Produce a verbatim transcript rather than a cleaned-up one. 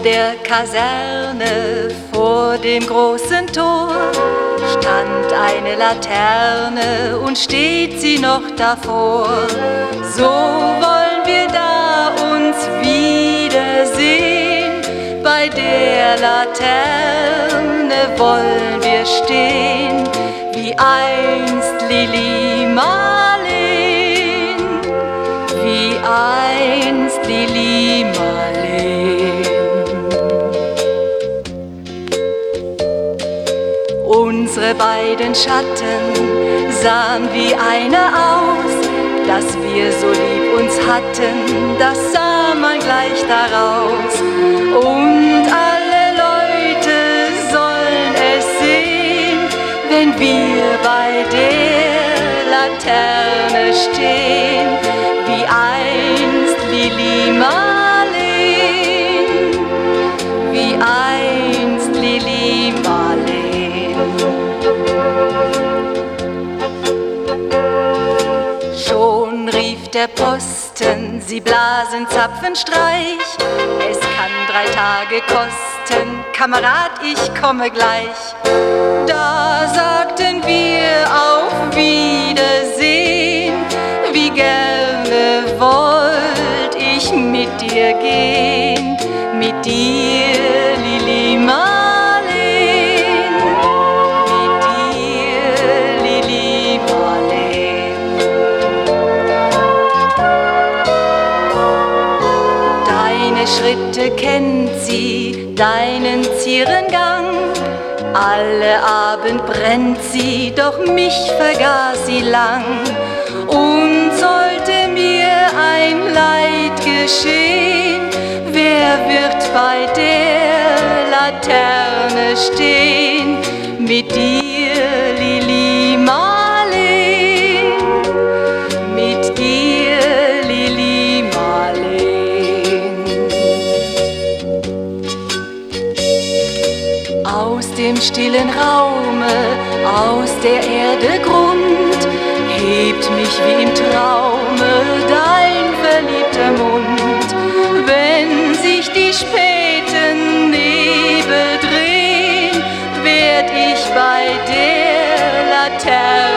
der Kaserne, vor dem großen Tor, stand eine Laterne und steht sie noch davor. So wollen wir da uns wiedersehen, bei der Laterne wollen wir stehen, wie einst Lili Marleen, wie einst Lili Marleen. Unsere beiden Schatten sahen wie einer aus, dass wir so lieb uns hatten, das sah man gleich daraus. Und alle Leute sollen es sehen, wenn wir bei der Laterne stehen, wie einst Lili Marleen, wie einst Lili Marleen. Schon rief der Posten, sie blasen Zapfenstreich, es kann drei Tage kosten, Kamerad, ich komme gleich. Da sagten wir auf Wiedersehen, wie gerne wollt ich mit dir gehen, mit dir, Lili Marleen, mit dir, Lili Marleen. Deine Schritte kennt sie, deinen Zierengang, alle Abend brennt sie, doch mich vergaß sie lang. Und sollte mir ein Leid geschehen, wer wird bei der Laterne stehen? Mit dir, Lili Marleen, mit dir, Lili Marleen. Aus dem stillen Raume, aus der Erde Grund, hebt mich wie im Traume dein verliebter Mund. Wenn sich die späten Nebel drehen, werd ich bei der Laterne